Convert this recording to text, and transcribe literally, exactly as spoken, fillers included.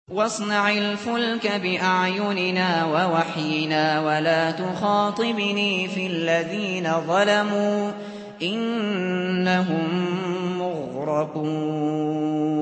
وَاصْنَعِ الْفُلْكَ بِأَعْيُنِنَا وَوَحْيِنَا وَلَا تُخَاطِبْنِي فِي الَّذِينَ ظَلَمُوا إِنَّهُم مُّغْرَقُونَ